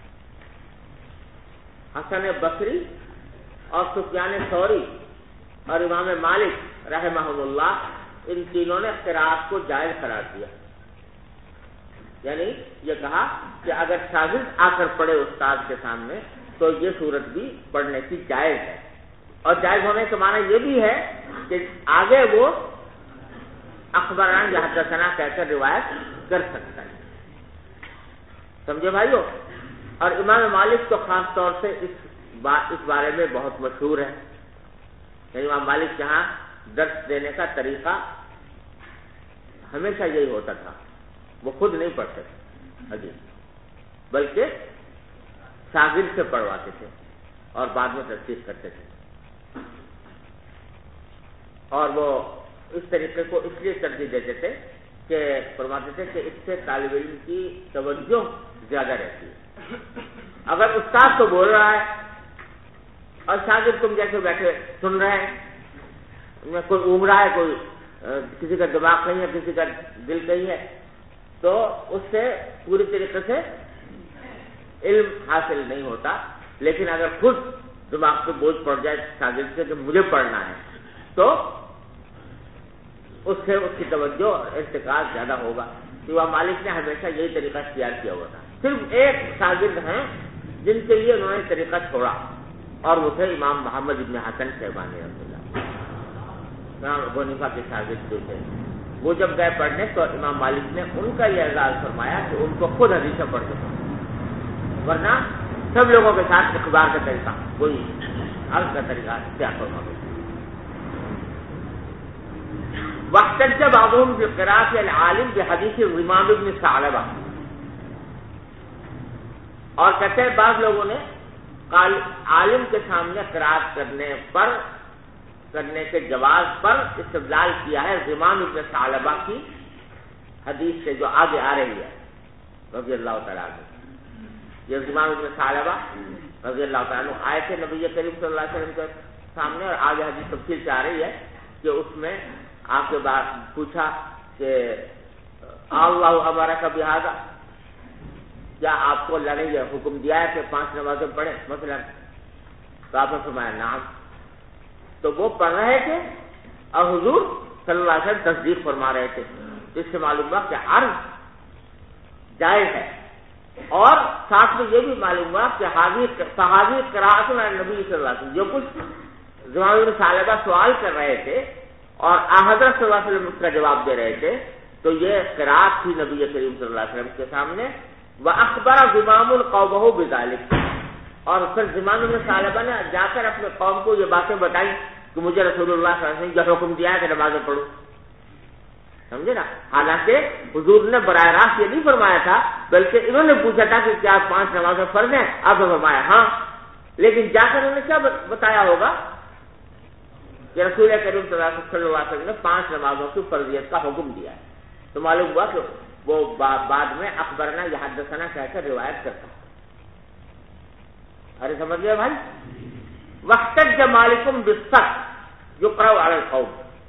حسن بصری اور سفیان ثوری اور امام مالک رحمہم اللہ، ان تینوں نے قراءت کو جائز قرار دیا. یعنی یہ کہا کہ اگر شاگرد آ کر پڑھے استاد کے سامنے تو یہ صورت بھی پڑھنے کی جائز ہے. اور جائز ہونے کے معنی یہ بھی ہے کہ آگے وہ اخبرنا یا حدثنا کہہ کر روایت کر سکتا ہے. سمجھے بھائیو. اور امام مالک تو خاص طور سے اس بارے میں بہت مشہور ہے. یعنی امام مالک جہاں درس دینے کا طریقہ ہمیشہ یہی ہوتا تھا، وہ خود نہیں پڑھتے حدیث بلکہ شاگرد سے پڑھواتے تھے اور بعد میں تصدیق کرتے تھے. اور وہ اس طریقے کو اس لیے ترجیح دیتے تھے کہ فرماتے تھے کہ اس سے طالب علم کی توجہ زیادہ رہتی ہے. اگر استاد تو بول رہا ہے اور شاگرد تم جیسے بیٹھے سن رہے ہیں، کوئی اونگ رہا ہے، کوئی کسی کا دماغ کہیں ہے، کسی کا دل کہیں ہے، تو اس سے پوری طریقے سے علم حاصل نہیں ہوتا. لیکن اگر خود دماغ پہ بوجھ پڑ جائے شاگرد سے کہ مجھے پڑھنا ہے، تو اس سے اس کی توجہ اور ارتکاز زیادہ ہوگا۔ امام مالک نے ہمیشہ یہی طریقہ اختیار کیا ہوا تھا۔ صرف ایک شاگرد ہیں جن کے لیے انہوں نے طریقہ چھوڑا، اور وہ تھے امام محمد ابن حسن شیبانی رحمۃ اللہ، امام ابو حنیفہ کے شاگرد جو تھے۔ وہ جب گئے پڑھنے تو امام مالک نے ان کا یہ اعزاز فرمایا کہ ان کو خود حدیثیں پڑھ کے پڑھا، ورنہ سب لوگوں کے ساتھ اخبار کا طریقہ، کوئی عرض کا طریقہ اختیار فرما گیا۔ واحتج بعضهم بقراءة العالم بحدیث الامام ابن ثعلبہ، اور کہتے ہیں بعض لوگوں نے عالم کے سامنے قراءت کرنے کے جواز پر استدلال کیا ہے امام ابن ثعلبہ کی حدیث سے جو آگے آ رہی ہے رضی اللہ تعالیٰ عنہ۔ یہ امام ابن ثعلبہ رضی اللہ تعالیٰ عنہ آئے تھے نبی کریم صلی اللہ علیہ وسلم کے سامنے، اور آگے حدیث تفصیل سے آ رہی ہے کہ اس میں آپ کے بعد پوچھا کہ اللہ امرک بہذا، کیا آپ کو اللہ نے یہ حکم دیا ہے کہ 5 نمازیں پڑھیں مثلا؟ تو آپ نے فرمایا نعم۔ تو وہ پڑھ رہے تھے اور حضور صلی اللہ علیہ وسلم تصدیق فرما رہے تھے، اس سے معلوم ہوا کہ عرض جائز ہے، اور ساتھ میں یہ بھی معلوم ہوا کہ صحابی قراءت نبی صلی اللہ علیہ وسلم جو کچھ امام ابن ثعلبہ سوال کر رہے تھے اور حضرت صلی اللہ علیہ وسلم اس کا جواب دے رہے تھے، تو یہ قراءت تھی نبی کریم صلی اللہ علیہ وسلم کے سامنے۔ وَأَخْبَرَ زِمَامٌ قَوْمَهُ بِذَلِكَ، اور پھر زمام ابن ثعلبہ نے جا کر اپنے قوم کو یہ باتیں بتائیں کہ مجھے رسول اللہ صلی اللہ علیہ وسلم نے حکم دیا ہے کہ نمازیں پڑھو، سمجھے نا؟ حالانکہ حضور نے براہ راست یہ نہیں فرمایا تھا، بلکہ انہوں نے پوچھا تھا کہ کیا 5 نمازیں فرض ہیں؟ آپ نے فرمایا ہاں، لیکن جا کر انہوں نے کیا بتایا ہوگا کہ رسول کریم صلی اللہ علیہ وسلم نے 5 نمازوں کی فرضیت کا حکم دیا ہے، تو معلوم ہوا کہ وہ بعد میں اخبرنا یا حدثنا کہہ کر روایت کرتا ہے۔ ارے سمجھ گئے بھائی؟ واحتج مالک بالسقط یقرأ علی القوم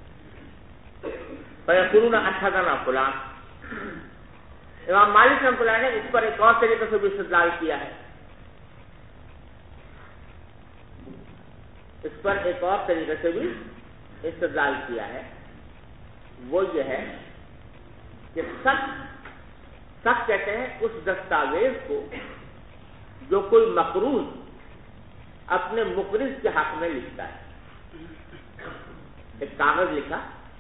فیقولون اشهدنا فلان، امام مالک رحمۃ اللہ نے اس پر ایک اور طریقے سے بھی استدلال کیا ہے، اس پر ایک اور طریقے سے بھی استدلال کیا ہے، وہ یہ ہے کہ سخت کہتے ہیں اس دستاویز کو جو کوئی مقروض اپنے مقرض کے حق میں لکھتا ہے۔ ایک کاغذ لکھا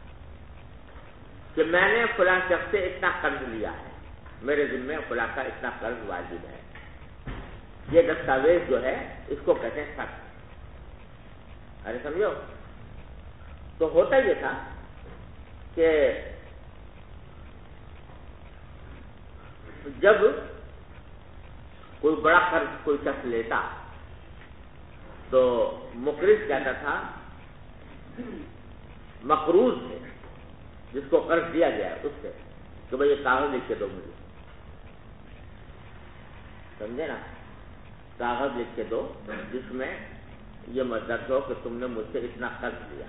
کہ میں نے فلاں شخص سے اتنا قرض لیا ہے، میرے ذمہ فلاں کا اتنا قرض واجب ہے، یہ دستاویز جو ہے اس کو کہتے ہیں سخت۔ ارے سمجھو، تو ہوتا یہ تھا کہ جب کوئی بڑا قرض کوئی شخص لیتا تو مقرض کہتا تھا مقروض سے، جس کو قرض دیا گیا ہے اس سے، کہ بھائی یہ کاغذ لکھ کے دو مجھے، سمجھے نا؟ کاغذ لکھ کے دو جس میں یہ درج ہو کہ تم نے مجھ سے اتنا قرض لیا،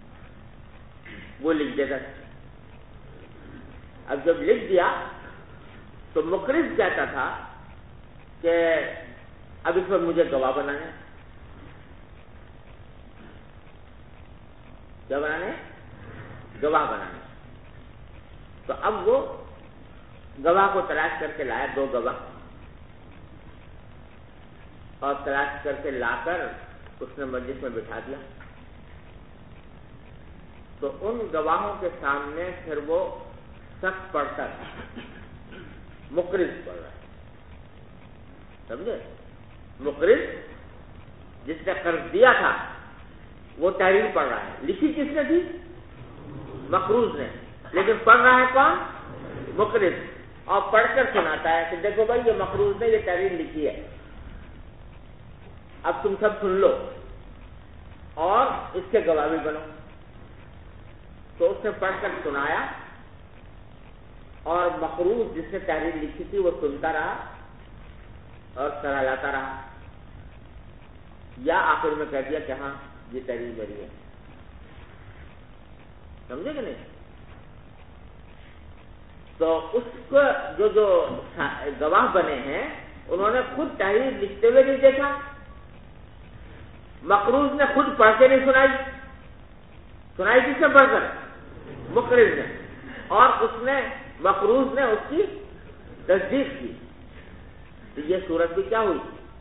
وہ لکھ دے گا۔ اب جب لکھ دیا تو مقرض کہتا تھا کہ اب اس پر مجھے گواہ بنانا ہے۔ کیا بنانا ہے؟ گواہ بنانا ہے۔ تو اب وہ گواہ کو تلاش کر کے لایا، 2 گواہ، اور تلاش کر کے لا کر اس نے مجلس میں بٹھا دیا۔ تو ان گواہوں کے سامنے پھر وہ شخص پڑھتا تھا، مقرض پڑھ رہا ہے، سمجھے؟ مقرض جس نے قرض دیا تھا وہ تحریر پڑھ رہا ہے، لکھی کس نے تھی؟ مقروض نے، لیکن پڑھ رہا ہے کون؟ مقرض، اور پڑھ کر سناتا ہے کہ دیکھو بھائی یہ مقروض نے یہ تحریر لکھی ہے، اب تم سب سن لو اور اس کے گواہ بھی بنو۔ تو اس نے پڑھ کر سنایا، اور مقروض جس نے تحریر لکھی تھی وہ سنتا رہا اور سرا لاتا رہا، یا آخر میں کہہ دیا کہ ہاں یہ تحریر میری ہے، سمجھے کہ نہیں؟ تو اس کو جو گواہ بنے ہیں انہوں نے خود تحریر لکھتے ہوئے نہیں دیکھا، مقروض نے خود پڑھ کے نہیں سنائی، سنائی کس نے پڑھ کر؟ مقرض نے، اور اس نے مقروض نے اس کی تصدیق کی. تو یہ صورت بھی کیا ہوئی؟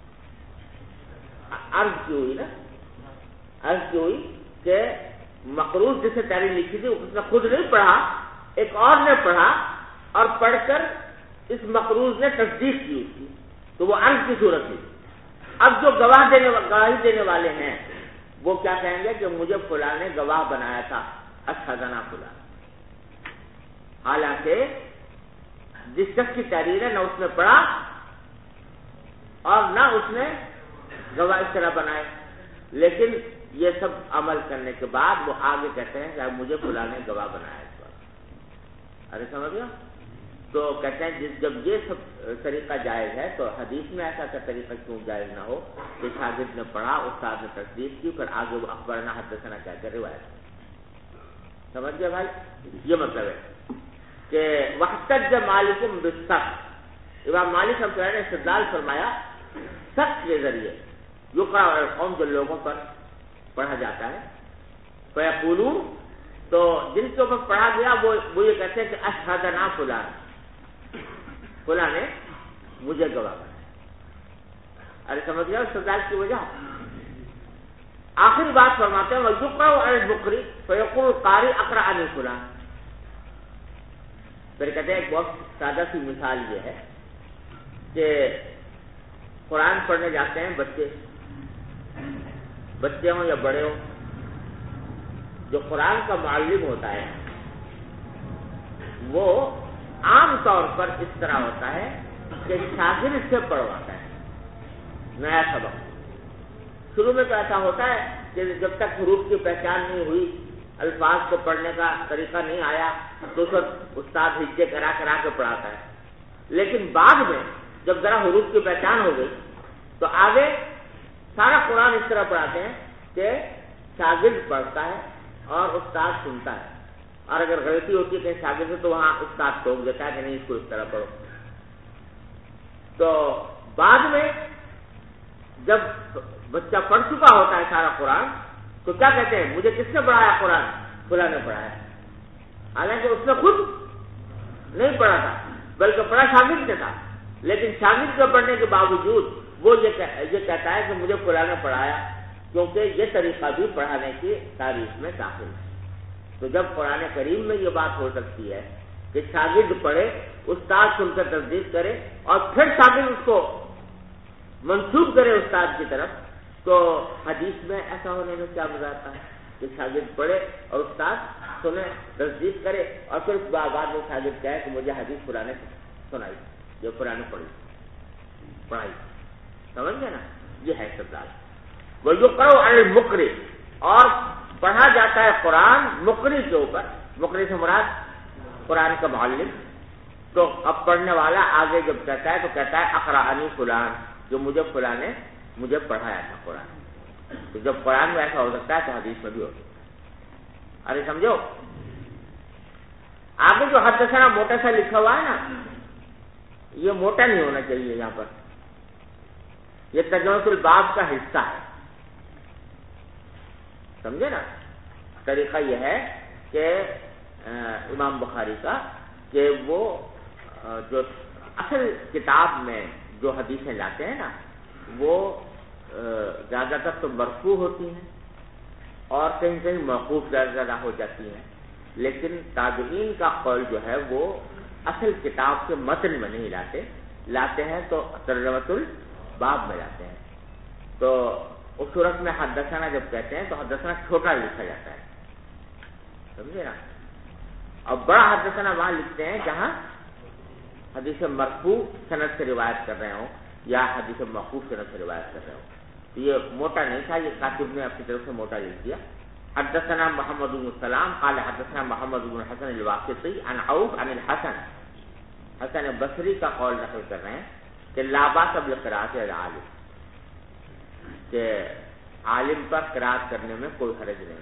عرض کی ہوئی نا، عرض کی ہوئی کہ مقروض جسے تحریر لکھی تھی اس نے خود نہیں پڑھا، ایک اور نے پڑھا اور پڑھ کر اس مقروض نے تصدیق کی اس کی، تو وہ عرض کی صورت تھی. اب جو گواہی دینے والے ہیں وہ کیا کہیں گے کہ مجھے فلاں نے گواہ بنایا تھا، اشہدنا فلاں. حالانکہ جس شخص کی تحریر ہے نہ اس نے پڑھا اور نہ اس نے گواہ اس طرح بنائے، لیکن یہ سب عمل کرنے کے بعد وہ آگے کہتے ہیں کہ مجھے فلاں نے گواہ بنایا اس وقت. ارے سمجھ گیا؟ تو کہتے ہیں جب یہ سب طریقہ جائز ہے تو حدیث میں ایسا کا طریقہ کیوں جائز نہ ہو کہ شاگرد نے پڑھا، استاد نے تصدیق کی، پھر آگے وہ اخبرنا حدثنا کہہ کر روایت. سمجھ گیا بھائی؟ یہ مطلب ہے کہ واحتج مالک بالسخط، امام مالک ہم نے استدلال فرمایا سخت کے ذریعے، یقرأ علی القوم جو لوگوں پر پڑھا جاتا ہے، فیقولون تو جن کے اوپر پڑھا گیا وہ یہ کہتے ہیں کہ اشہدنا فلاں، فلاں نے مجھے گواہ بنایا. ارے سمجھ گیا استدلال کی وجہ؟ آخری بات فرماتے ہیں وَيُقْرَأُ عَلَى الْمُقْرِئِ فَيَقُولُ الْقَارِئُ أَقْرَأَنِي فُلَانٌ. پھر کہتے ہیں ایک بہت سادہ سی مثال یہ ہے کہ قرآن پڑھنے جاتے ہیں بچے ہوں یا بڑے ہوں، جو قرآن کا معلم ہوتا ہے وہ عام طور پر اس طرح ہوتا ہے کہ شاگرد سے پڑھواتا ہے نیا سبق. شروع میں تو ایسا ہوتا ہے کہ جب تک حروف کی پہچان نہیں ہوئی، الفاظ کو پڑھنے کا طریقہ نہیں آیا تو اس وقت استاد ہجے کرا کے پڑھاتا ہے. لیکن بعد میں جب ذرا حروف کی پہچان ہو گئی تو آگے سارا قرآن اس طرح پڑھاتے ہیں کہ شاگرد پڑھتا ہے اور استاد سنتا ہے، اور اگر غلطی ہوتی ہے کہیں شاگرد سے تو وہاں استاد ٹوک دیتا ہے کہ نہیں اس کو اس طرح پڑھو. تو بعد میں جب بچہ پڑھ چکا ہوتا ہے سارا قرآن تو کیا کہتے ہیں مجھے کس نے پڑھایا قرآن؟ فلاں نے پڑھایا. حالانکہ اس نے خود نہیں پڑھا تھا بلکہ پڑھا شاگرد نے تھا، لیکن شاگرد کے پڑھنے کے باوجود وہ یہ کہتا ہے کہ مجھے فلاں نے پڑھایا، کیونکہ یہ طریقہ بھی پڑھانے کی تاریخ میں داخل ہے. تو جب قرآن کریم میں یہ بات ہو سکتی ہے کہ شاگرد پڑھے، استاد سن کر تصدیق کرے اور پھر شاگرد اس کو منسوب کرے استاد کی طرف، تو حدیث میں ایسا ہونے میں کیا مزہ آتا ہے کہ شاگرد پڑھے اور استاد سنے، تصدیق کرے، اور پھر بعد میں شاگرد کہے کہ مجھے حدیث فلاں نے سنائی، یہ فلاں نے پڑھائی. سمجھ گئے نا؟ یہ ہے استدلال. وَيُقْرَأُ عَلَى الْمُقْرِئِ، اور پڑھا جاتا ہے قرآن مقری کے اوپر. مقری سے مراد قرآن کا معلم. تو اب پڑھنے والا آگے جب کہتا ہے تو کہتا ہے اقرأنی فلان، جو مجھے فلاں نے مجھے پڑھایا تھا قرآن. تو جب قرآن میں ایسا ہو سکتا ہے تو حدیث میں بھی ہو سکتا ہے. ارے سمجھو آگے جو حدثنا موٹا سا لکھا ہوا ہے نا، یہ موٹا نہیں ہونا چاہیے. یہاں پر یہ ترجمۃ الباب کا حصہ ہے، سمجھے نا؟ طریقہ یہ ہے کہ امام بخاری کا کہ وہ جو اصل کتاب میں جو حدیثیں لاتے ہیں نا وہ زیادہ تر تو مرفوع ہوتی ہیں اور کہیں کہیں موقوف زیادہ ہو جاتی ہیں، لیکن تابعین کا قول جو ہے وہ اصل کتاب کے متن میں نہیں لاتے ہیں تو ترجمۃ الباب میں لاتے ہیں. تو اس صورت میں حدثنا جب کہتے ہیں تو حدثنا چھوٹا لکھا جاتا ہے، سمجھے نا؟ اور بڑا حدثنا وہاں لکھتے ہیں جہاں حدیث مرفوع سند سے روایت کر رہے ہوں یا حدیث موقوف سند سے روایت کر رہے ہوں. تو یہ موٹا نہیں تھا، یہ کاتب نے اپنی طرف سے موٹا لکھ دیا. حدثنا محمد بن سلام قال حدثنا محمد بن حسن الواسطی عن عوف عن الحسن. حسن بصری کا قول نقل کر رہے ہیں کہ لا باس بالقراءۃ علی العالم، کہ عالم پر قراءت کرنے میں کوئی حرج نہیں.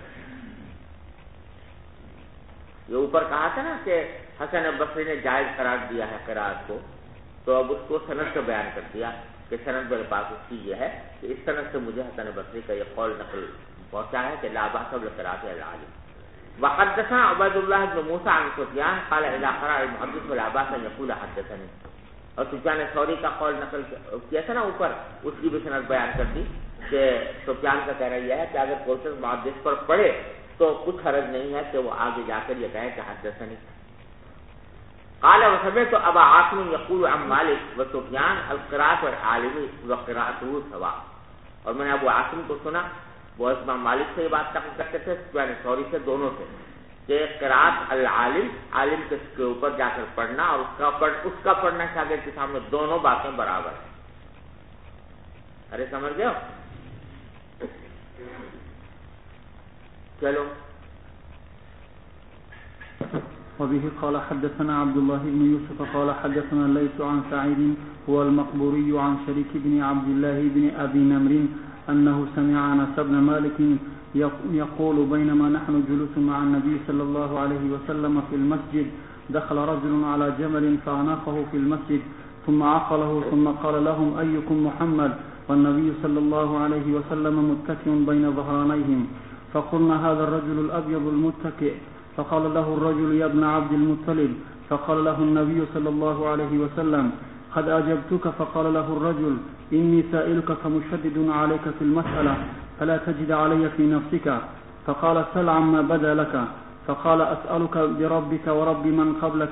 یہ اوپر کہا تھا نا کہ حسن بصری نے جائز قرار دیا ہے قراءت کو، تو اب اس کو سند سے بیان کر دیا کہ سند میرے پاس اس کی یہ ہے کہ اس سند سے مجھے حسن بصری کا یہ قول نقل پہنچا ہے کہ لا بأس بقراءة العالم. وحدثنا عبید اللہ بن موسیٰ عن سفیان قال اذا قرأ المحدث فلا بأس ان يقول حدثني. اور سفیان ثوری کا قول نقل کیا تھا نا اوپر، اس کی بھی سند بیان کر دی کہ سفیان کا کہنا یہ ہے کہ اگر کوئی شخص محدث پر پڑھے تو کچھ حرج نہیں ہے کہ وہ آگے جا کر یہ کہے کہ حدثنی. قال وسمعت ابا عاصم يقول عن مالك وسفيان القراءة والعالم وقراءته سواء. اور میں نے ابو عاصم کو سنا، وہ امام مالک سے یہ بات نقل کرتے تھے، سفیان ثوری سے، دونوں سے، کہ قراءت العالم، عالم کے اوپر جا کر پڑھنا اور اس کا پڑھنا شاگرد کے سامنے، دونوں باتیں برابر ہیں. ارے سمجھ گئے ہو؟ چلو. وبه قال حدثنا عبد الله بن يوسف قال حدثنا الليث عن سعيد هو المقبوري عن شريك بن عبد الله بن أبي نمر أنه سمع أنس بن مالك يقول بينما نحن جلوس مع النبي صلى الله عليه وسلم في المسجد دخل رجل على جمل فأناقه في المسجد ثم عقله ثم قال لهم أيكم محمد والنبي صلى الله عليه وسلم متكئ بين ظهرانيهم فقلنا هذا الرجل الأبيض المتكئ فقال له الرجل يا ابن عبد المطلب فقال له النبي صلى الله عليه وسلم قد أجبتك فقال له الرجل إني سائلك فمشدد عليك في المسألة فلا تجد علي في نفسك فقال سل عما بدا لك فقال أسألك بربك ورب من قبلك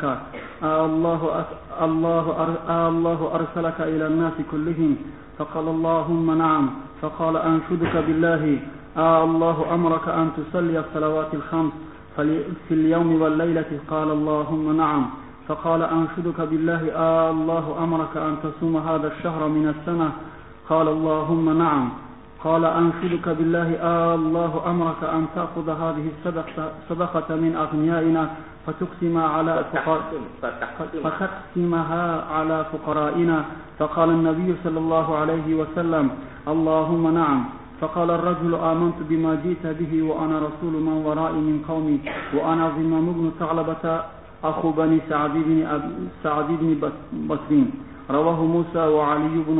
الله أرسلك إلى الناس كلهم فقال اللهم نعم فقال أنشدك بالله الله أمرك أن تصلي الصلوات الخمس في اليوم والليلة قال اللهم نعم فقال أنشدك بالله الله أمرك أن تصوم هذا الشهر من السنة قال اللهم نعم قال أنشدك بالله الله أمرك أن تأخذ هذه الصدقة من أغنيائنا فتقسمها على فقرائنا فقال النبي صلى الله عليه وسلم اللهم نعم فقال الرجل آمنت بما جئت به وأنا رسول من ورائي من قومي وأنا ضمام بن ثعلبة أخو بني سعد بن بسرين رواه موسى وعلي بن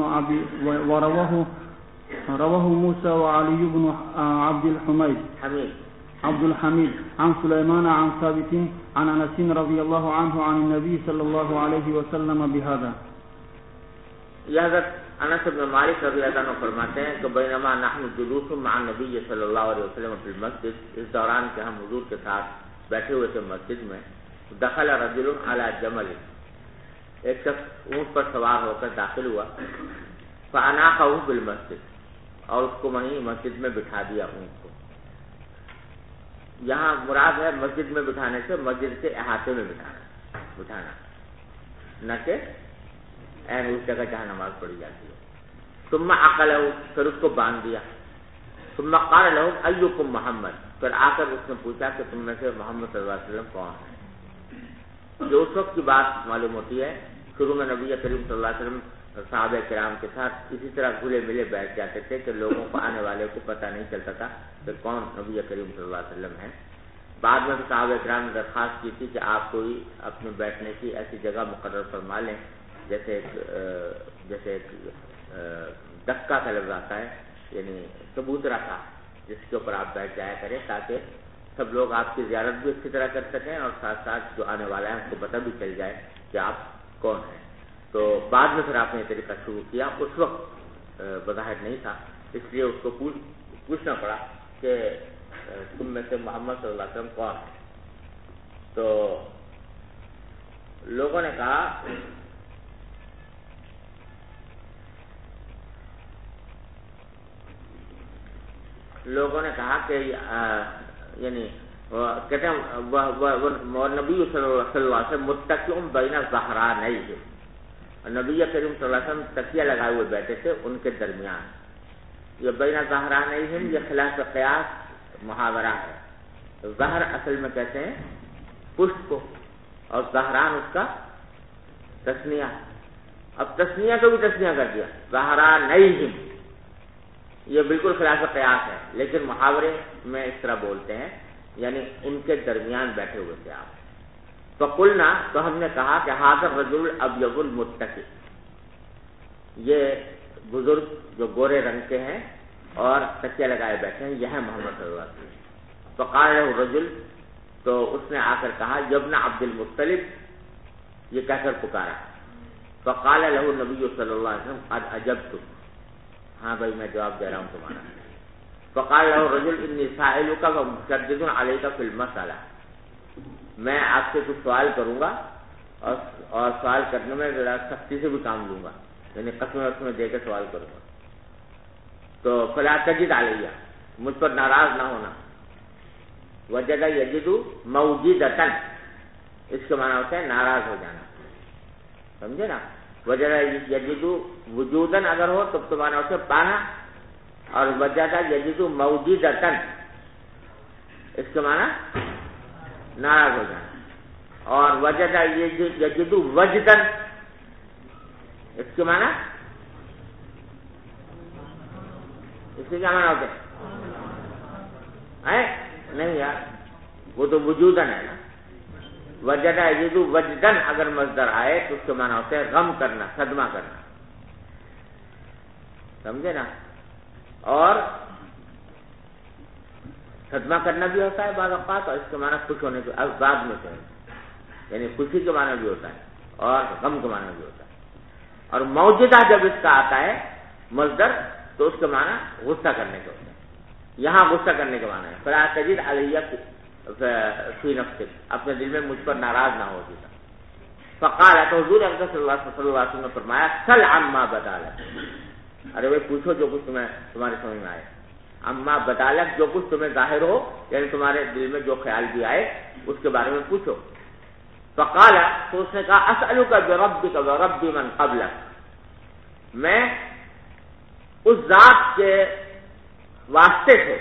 عبد الحميد عن سليمان عن ثابت عن أنس رضي الله عنه عن النبي صلى الله عليه وسلم بهذا. انس بن مالک رضی اللہ عنہ فرماتے ہیں کہ بینما نحن جلوس مع النبی صلی اللہ علیہ وسلم فی المسجد، اس دوران کہ ہم حضور کے ساتھ بیٹھے ہوئے تھے مسجد میں، دخل رجل علی جمل، ایک شخص اونٹ پر سوار ہو کر داخل ہوا، فاناقہ بالمسجد، اور اس کو وہیں مسجد میں بٹھا دیا اونٹ کو. یہاں مراد ہے مسجد میں بٹھانے سے مسجد کے احاطے میں بٹھانا، نہ کہ این اس جگہ جہاں نماز پڑھی جاتی ہے. ثم عقلہ، پھر اس کو باندھ دیا. ثم قال لهم ایکم محمد، پھر آ کر اس نے پوچھا کہ تم میں سے محمد صلی اللہ علیہ وسلم کون ہے. جو اس وقت کی بات معلوم ہوتی ہے، شروع میں نبی کریم صلی اللہ علیہ وسلم صحابہ کرام کے ساتھ اسی طرح گھلے ملے بیٹھ جاتے تھے کہ لوگوں کو آنے والے کو پتہ نہیں چلتا تھا کہ کون نبی کریم صلی اللہ علیہ وسلم ہے. بعد میں صحابہ کرام نے درخواست کی تھی کہ آپ کوئی اپنے بیٹھنے کی ایسی جگہ مقرر فرما لیں، جیسے ایک دکا کا لفظ آتا ہے، یعنی کبوترا کا، جس کے اوپر آپ بیٹھ جایا کریں تاکہ سب لوگ آپ کی زیارت بھی اچھی طرح کر سکیں اور ساتھ ساتھ جو آنے والا ہے اس کو پتہ بھی چل جائے کہ آپ کون ہیں. تو بعد میں پھر آپ نے یہ طریقہ شروع کیا، اس وقت بظاہر نہیں تھا، اس لیے اس کو پوچھنا پڑا کہ تم میں سے محمد صلی اللہ علیہ وسلم کون ہے. تو لوگوں نے کہا کہ یعنی کہتے ہیں نبی صلی اللہ علیہ وسلم متکئ بین ظہرانیہ، نبی کریم صلی اللہ علیہ وسلم تکیہ لگائے ہوئے بیٹھے تھے ان کے درمیان. یہ بین ظہرانیہ یہ خلاف قیاس محاورہ ہے. ظہر اصل میں کہتے ہیں پشت کو، اور ظہران اس کا تثنیہ. اب تثنیہ کو بھی تثنیہ کر دیا، ظہرانیہ، یہ بالکل خلاف قیاس ہے، لیکن محاورے میں اس طرح بولتے ہیں، یعنی ان کے درمیان بیٹھے ہوئے تھے آپ. فقلنا، تو ہم نے کہا کہ ھذا الرجل الابیض المتکئ، یہ بزرگ جو گورے رنگ کے ہیں اور تکیہ لگائے بیٹھے ہیں، یہ ہے محمد صلی اللہ علیہ وسلم. فقال له الرجل، تو اس نے آ کر کہا یبن عبد المطلب، یہ کہہ کر پکارا. فقال له النبی صلی اللہ علیہ وسلم قد اجبت، ہاں بھائی میں جواب دے رہا ہوں تمہارا. فقال له الرجل انی سائلک ومشدد علیک فی المسألہ، میں آپ سے کچھ سوال کروں گا اور سوال کرنے میں ذرا سختی سے بھی کام لوں گا، یعنی قسمیں دے کے سوال کروں گا. تو فلا تجد علیہ، مجھ پر ناراض نہ ہونا. وجد یجد موجدتن، اس کے معنی ہوتا ہے ناراض ہو جانا، سمجھے نا. وجد یجد وجودن اگر ہو تو تمہارا ہوتا ہے پانا، اور وجد یجد موجدتن اس کے معنی ناراض ہو جانا. اور وجد یجد وجدن اس کے معنی، اس کے کیا معنی ہوتے ہیں؟ نہیں یار، وہ تو وجودن ہے نا. وجد یجد وجدن اگر مصدر آئے تو اس کے معنی ہوتے ہیں غم کرنا، صدمہ کرنا، سمجھے نا. اور صدمہ کرنا بھی ہوتا ہے بعض اوقات، اور اس کے معنی خوش ہونے کے اسباب میں سے، یعنی خوشی کے معنی بھی ہوتا ہے اور غم کے معنی بھی ہوتا ہے. اور موجودہ جب اس کا آتا ہے مصدر تو اس کے معنی غصہ کرنے کے ہوتے ہیں. یہاں غصہ کرنے کے معنی ہے فلا تجد علیہ فی نفسک، اپنے دل میں مجھ پر ناراض نہ ہو جیتا. فقال، تو حضور اکرم صلی اللہ علیہ وسلم نے فرمایا سل عما بدالک، ارے بھائی پوچھو جو کچھ تمہارے سمجھ میں آئے. اما بدالک، جو کچھ تمہیں ظاہر ہو، یعنی تمہارے دل میں جو خیال بھی آئے اس کے بارے میں پوچھو. فقال، تو اس نے کہا اسألک بربک ورب من قبلک، میں اس ذات کے واسطے سے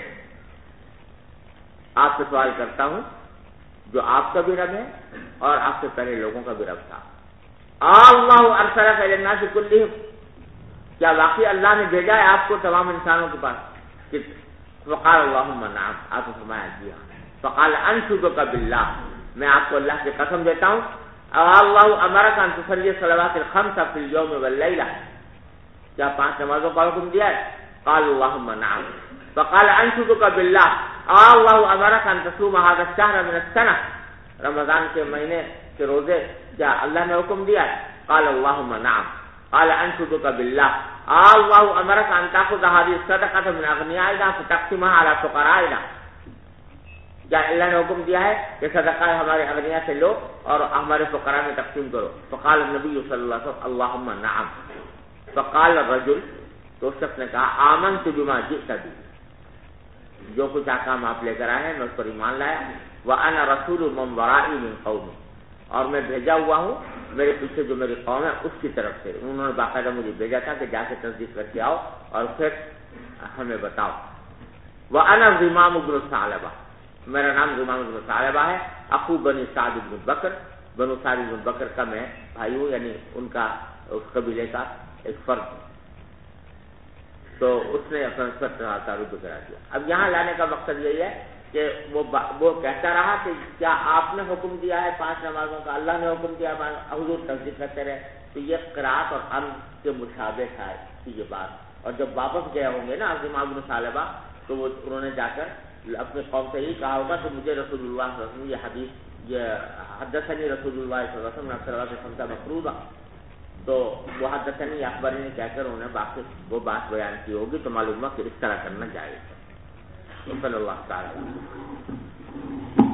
آپ سے سوال کرتا ہوں جو آپ کا بھی رب ہے اور آپ سے پہلے لوگوں کا بھی رب تھا. اللہ ارسلک الی الناس کلہم، کیا واقعی اللہ نے بھیجا ہے آپ کو تمام انسانوں کے پاس؟ فقال اللہم نعم، آپ نے فرمایا جی ہاں. فقال انشدک باللہ، میں آپ کو اللہ کی قسم دیتا ہوں، اللہ امرک ان تصلی الصلوات الخمس فی اليوم واللیلہ، کیا 5 نمازوں کا حکم دیا ہے؟ قال اللہم نعم. فقال انشدک باللہ اللہ امرک ان تصوم هذا الشهر من السنہ، رمضان کے مہینے کے روزے کیا اللہ نے حکم دیا ہے؟ قال اللہم نعم. قال انشدک باللہ اللہ امرک ان تاخذ هذه الصدقة من اغنیائنا فتقسمها على فقرائنا، کیا اللہ نے حکم دیا ہے کہ صدقہ ہمارے اغنیاء سے لو اور ہمارے فقراء میں تقسیم کرو؟ فقال النبی صلی اللہ علیہ وسلم اللہم نعم. فقال الرجل، تو اس شخص نے کہا آمنت بما جئت به، جو کچھ احکام آپ لے کر آئے ہیں میں اس پر ایمان لایا. وَأَنَا رَسُولُ مَنْ وَرَائِي مِنْ قَوْمِ، اور میں بھیجا ہوا ہوں میرے پیچھے جو میری قوم ہے اس کی طرف سے. انہوں نے باقاعدہ مجھے بھیجا تھا کہ جا کے تصدیق کر کے آؤ اور پھر ہمیں بتاؤ. وَأَنَا زِمَامُ بْنُ ثَعْلَبَةَ، میرا نام زمام بن ثعلبہ ہے. اخو بنی سعد بن بکر، بنو سعد بن بکر کا میں بھائی ہوں، یعنی ان کا اس قبیلے کا ایک فرد ہوں. تو اس نے اپنا تعارف کرا دیا. اب یہاں لانے کا مقصد یہی ہے کہ وہ کہتا رہا کہ کیا آپ نے حکم دیا ہے 5 نمازوں کا؟ اللہ نے حکم دیا، حضور تصدیق کرتے رہے. تو یہ قرات اور امر کے مشابہ تھا یہ بات. اور جب واپس گئے ہوں گے نا زمام بن ثعلبہ، تو وہ انہوں نے جا کر اپنے قوم سے یہی کہا ہوگا کہ مجھے رسول اللہ صلی اللہ علیہ وسلم یہ حدیث، یہ حدثنی رسول اللہ صلی اللہ علیہ وسلم صلوات خمسہ مفروضہ، تو وہ حدثنی اخباری نے کہہ کر انہوں نے باقی وہ بات بیان کی ہوگی. تو معلوم ہوا کہ اس طرح کرنا جائز ہے. صلی اللہ تعالی